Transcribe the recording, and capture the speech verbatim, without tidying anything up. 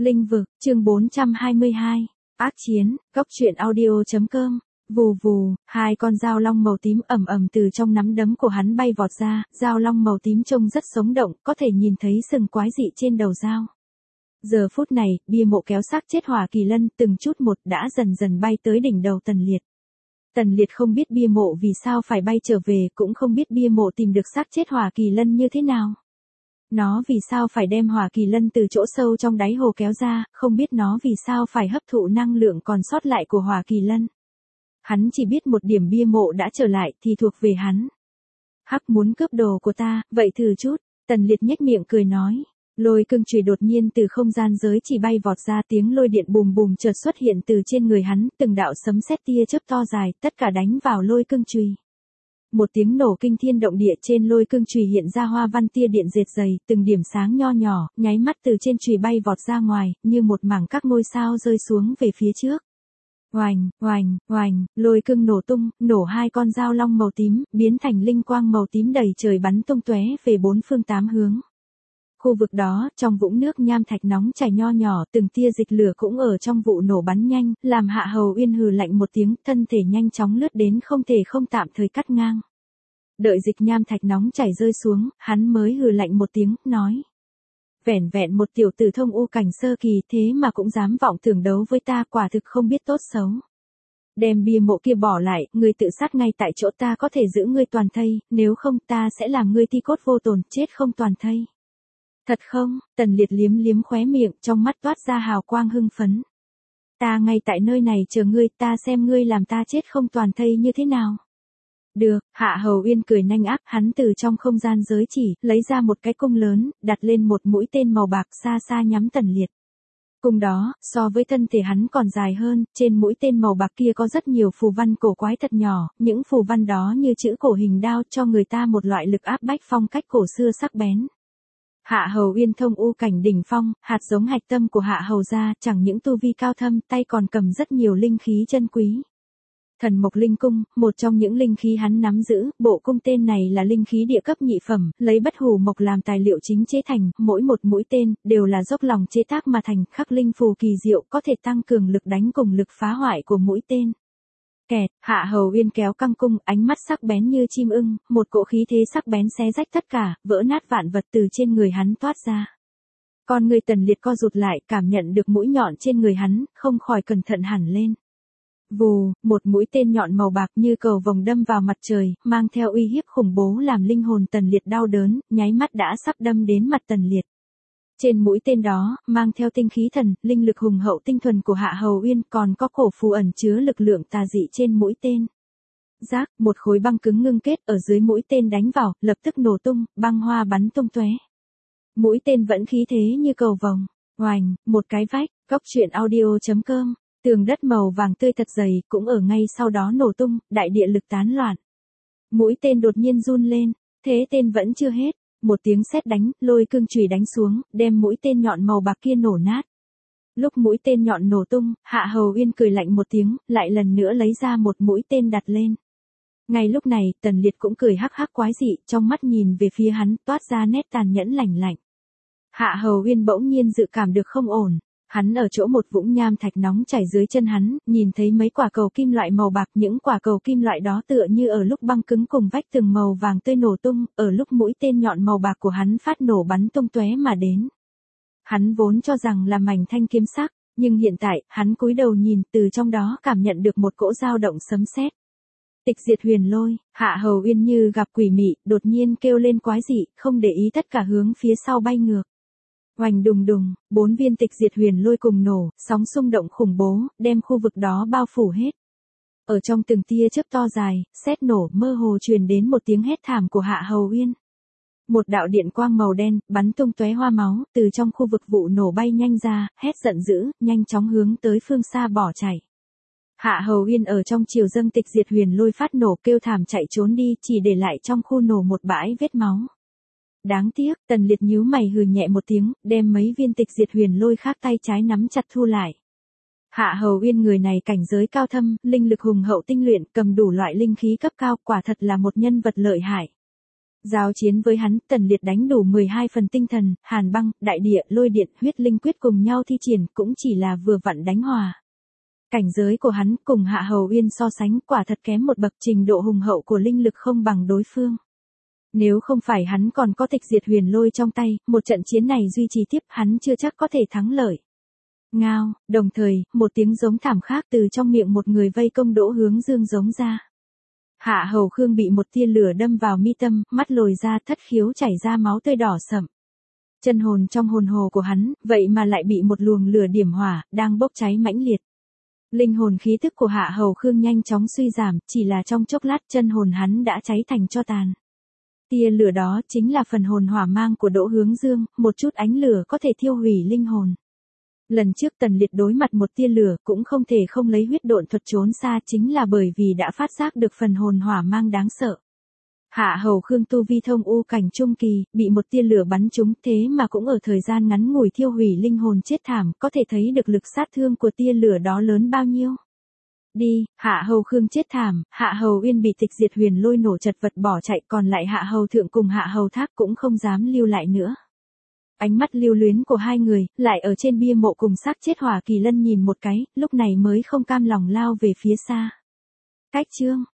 Linh vực, chương bốn trăm hai mươi hai. Ác chiến, góc truyện audio chấm com. Vù vù, hai con dao long màu tím ầm ầm từ trong nắm đấm của hắn bay vọt ra, dao long màu tím trông rất sống động, có thể nhìn thấy sừng quái dị trên đầu dao. Giờ phút này, bia mộ kéo xác chết Hỏa Kỳ Lân từng chút một đã dần dần bay tới đỉnh đầu Tần Liệt. Tần Liệt không biết bia mộ vì sao phải bay trở về, cũng không biết bia mộ tìm được xác chết Hỏa Kỳ Lân như thế nào. Nó vì sao phải đem Hỏa Kỳ Lân từ chỗ sâu trong đáy hồ kéo ra, không biết nó vì sao phải hấp thụ năng lượng còn sót lại của Hỏa Kỳ Lân. Hắn chỉ biết một điểm bia mộ đã trở lại thì thuộc về hắn. Hắc muốn cướp đồ của ta, vậy thử chút, Tần Liệt nhếch miệng cười nói. Lôi cương chùy đột nhiên từ không gian giới chỉ bay vọt ra, tiếng lôi điện bùm bùm chợt xuất hiện từ trên người hắn, từng đạo sấm sét tia chớp to dài, tất cả đánh vào lôi cương chùy. Một tiếng nổ kinh thiên động địa, trên lôi cương chùy hiện ra hoa văn tia điện dệt dày, từng điểm sáng nho nhỏ, nháy mắt từ trên chùy bay vọt ra ngoài, như một mảng các ngôi sao rơi xuống về phía trước. Oành, oành, oành, lôi cương nổ tung, nổ hai con dao long màu tím, biến thành linh quang màu tím đầy trời bắn tung tóe về bốn phương tám hướng. Khu vực đó, trong vũng nước nham thạch nóng chảy nho nhỏ, từng tia dịch lửa cũng ở trong vụ nổ bắn nhanh, làm Hạ Hầu Uyên hừ lạnh một tiếng, thân thể nhanh chóng lướt đến không thể không tạm thời cắt ngang. Đợi dịch nham thạch nóng chảy rơi xuống, hắn mới hừ lạnh một tiếng, nói. Vẻn vẹn một tiểu tử thông u cảnh sơ kỳ thế mà cũng dám vọng tưởng đấu với ta, quả thực không biết tốt xấu. Đem bia mộ kia bỏ lại, ngươi tự sát ngay tại chỗ, ta có thể giữ ngươi toàn thây, nếu không ta sẽ làm ngươi thi cốt vô tồn, chết không toàn thây. Thật không? Tần Liệt liếm liếm khóe miệng, trong mắt toát ra hào quang hưng phấn. Ta ngay tại nơi này chờ ngươi, ta xem ngươi làm ta chết không toàn thây như thế nào. Được, Hạ Hầu Uyên cười nhanh ác, hắn từ trong không gian giới chỉ, lấy ra một cái cung lớn, đặt lên một mũi tên màu bạc xa xa nhắm Tần Liệt. Cung đó, so với thân thể hắn còn dài hơn, trên mũi tên màu bạc kia có rất nhiều phù văn cổ quái thật nhỏ, những phù văn đó như chữ cổ hình đao, cho người ta một loại lực áp bách phong cách cổ xưa sắc bén. Hạ Hầu Uyên thông u cảnh đỉnh phong, hạt giống hạch tâm của Hạ Hầu gia, chẳng những tu vi cao thâm, tay còn cầm rất nhiều linh khí chân quý. Thần Mộc Linh Cung, một trong những linh khí hắn nắm giữ, bộ cung tên này là linh khí địa cấp nhị phẩm, lấy bất hủ mộc làm tài liệu chính chế thành, mỗi một mũi tên, đều là dốc lòng chế tác mà thành, khắc linh phù kỳ diệu, có thể tăng cường lực đánh cùng lực phá hoại của mũi tên. Kẹt, Hạ Hầu Uyên kéo căng cung, ánh mắt sắc bén như chim ưng, một cỗ khí thế sắc bén xé rách tất cả, vỡ nát vạn vật từ trên người hắn toát ra. Con người Tần Liệt co rụt lại, cảm nhận được mũi nhọn trên người hắn, không khỏi cẩn thận hẳn lên. Vù, một mũi tên nhọn màu bạc như cầu vồng đâm vào mặt trời, mang theo uy hiếp khủng bố làm linh hồn Tần Liệt đau đớn, nháy mắt đã sắp đâm đến mặt Tần Liệt. Trên mũi tên đó, mang theo tinh khí thần, linh lực hùng hậu tinh thuần của Hạ Hầu Uyên, còn có cổ phù ẩn chứa lực lượng tà dị trên mũi tên. Rác, một khối băng cứng ngưng kết ở dưới mũi tên đánh vào, lập tức nổ tung, băng hoa bắn tung tóe. Mũi tên vẫn khí thế như cầu vồng. Oành, một cái vách, góc truyện audio chấm com. Tường đất màu vàng tươi thật dày, cũng ở ngay sau đó nổ tung, đại địa lực tán loạn. Mũi tên đột nhiên run lên, thế tên vẫn chưa hết. Một tiếng sét đánh, lôi cương chùy đánh xuống, đem mũi tên nhọn màu bạc kia nổ nát. Lúc mũi tên nhọn nổ tung, Hạ Hầu Uyên cười lạnh một tiếng, lại lần nữa lấy ra một mũi tên đặt lên. Ngay lúc này, Tần Liệt cũng cười hắc hắc quái dị, trong mắt nhìn về phía hắn, toát ra nét tàn nhẫn lạnh lạnh. Hạ Hầu Uyên bỗng nhiên dự cảm được không ổn. Hắn ở chỗ một vũng nham thạch nóng chảy dưới chân hắn, nhìn thấy mấy quả cầu kim loại màu bạc, những quả cầu kim loại đó tựa như ở lúc băng cứng cùng vách tường màu vàng tươi nổ tung, ở lúc mũi tên nhọn màu bạc của hắn phát nổ bắn tung tóe mà đến. Hắn vốn cho rằng là mảnh thanh kiếm sắc, nhưng hiện tại, hắn cúi đầu nhìn, từ trong đó cảm nhận được một cỗ dao động sấm sét. Tịch diệt huyền lôi, Hạ Hầu Uyên như gặp quỷ mị, đột nhiên kêu lên quái dị, không để ý tất cả hướng phía sau bay ngược. Oành đùng đùng, bốn viên tịch diệt huyền lôi cùng nổ, sóng xung động khủng bố, đem khu vực đó bao phủ hết. Ở trong từng tia chớp to dài, sét nổ mơ hồ truyền đến một tiếng hét thảm của Hạ Hầu Uyên. Một đạo điện quang màu đen, bắn tung tóe hoa máu, từ trong khu vực vụ nổ bay nhanh ra, hét giận dữ, nhanh chóng hướng tới phương xa bỏ chạy. Hạ Hầu Uyên ở trong chiều dâng tịch diệt huyền lôi phát nổ kêu thảm chạy trốn đi, chỉ để lại trong khu nổ một bãi vết máu. Đáng tiếc, Tần Liệt nhíu mày hừ nhẹ một tiếng, đem mấy viên tịch diệt huyền lôi khác tay trái nắm chặt thu lại. Hạ Hầu Uyên người này cảnh giới cao thâm, linh lực hùng hậu tinh luyện, cầm đủ loại linh khí cấp cao, quả thật là một nhân vật lợi hại. Giao chiến với hắn, Tần Liệt đánh đủ mười hai phần tinh thần, hàn băng, đại địa, lôi điện, huyết linh quyết cùng nhau thi triển cũng chỉ là vừa vặn đánh hòa. Cảnh giới của hắn cùng Hạ Hầu Uyên so sánh quả thật kém một bậc, trình độ hùng hậu của linh lực không bằng đối phương. Nếu không phải hắn còn có tịch diệt huyền lôi trong tay, một trận chiến này duy trì tiếp hắn chưa chắc có thể thắng lợi. Ngao, đồng thời, một tiếng giống thảm khác từ trong miệng một người vây công Đỗ Hướng Dương giống ra. Hạ Hầu Khương bị một tia lửa đâm vào mi tâm, mắt lồi ra, thất khiếu chảy ra máu tươi đỏ sậm. Chân hồn trong hồn hồ của hắn, vậy mà lại bị một luồng lửa điểm hỏa, đang bốc cháy mãnh liệt. Linh hồn khí tức của Hạ Hầu Khương nhanh chóng suy giảm, chỉ là trong chốc lát chân hồn hắn đã cháy thành tro tàn. Tia lửa đó chính là phần hồn hỏa mang của Đỗ Hướng Dương, một chút ánh lửa có thể thiêu hủy linh hồn. Lần trước Tần Liệt đối mặt một tia lửa cũng không thể không lấy huyết độn thuật trốn xa, chính là bởi vì đã phát giác được phần hồn hỏa mang đáng sợ. Hạ Hầu Khương tu vi thông u cảnh trung kỳ, bị một tia lửa bắn trúng, thế mà cũng ở thời gian ngắn ngủi thiêu hủy linh hồn chết thảm, có thể thấy được lực sát thương của tia lửa đó lớn bao nhiêu. Đi, Hạ Hầu Khương chết thảm, Hạ Hầu Uyên bị tịch diệt huyền lôi nổ chật vật bỏ chạy, còn lại Hạ Hầu Thượng cùng Hạ Hầu Thác cũng không dám lưu lại nữa. Ánh mắt lưu luyến của hai người, lại ở trên bia mộ cùng xác chết Hỏa Kỳ Lân nhìn một cái, lúc này mới không cam lòng lao về phía xa. Cách chương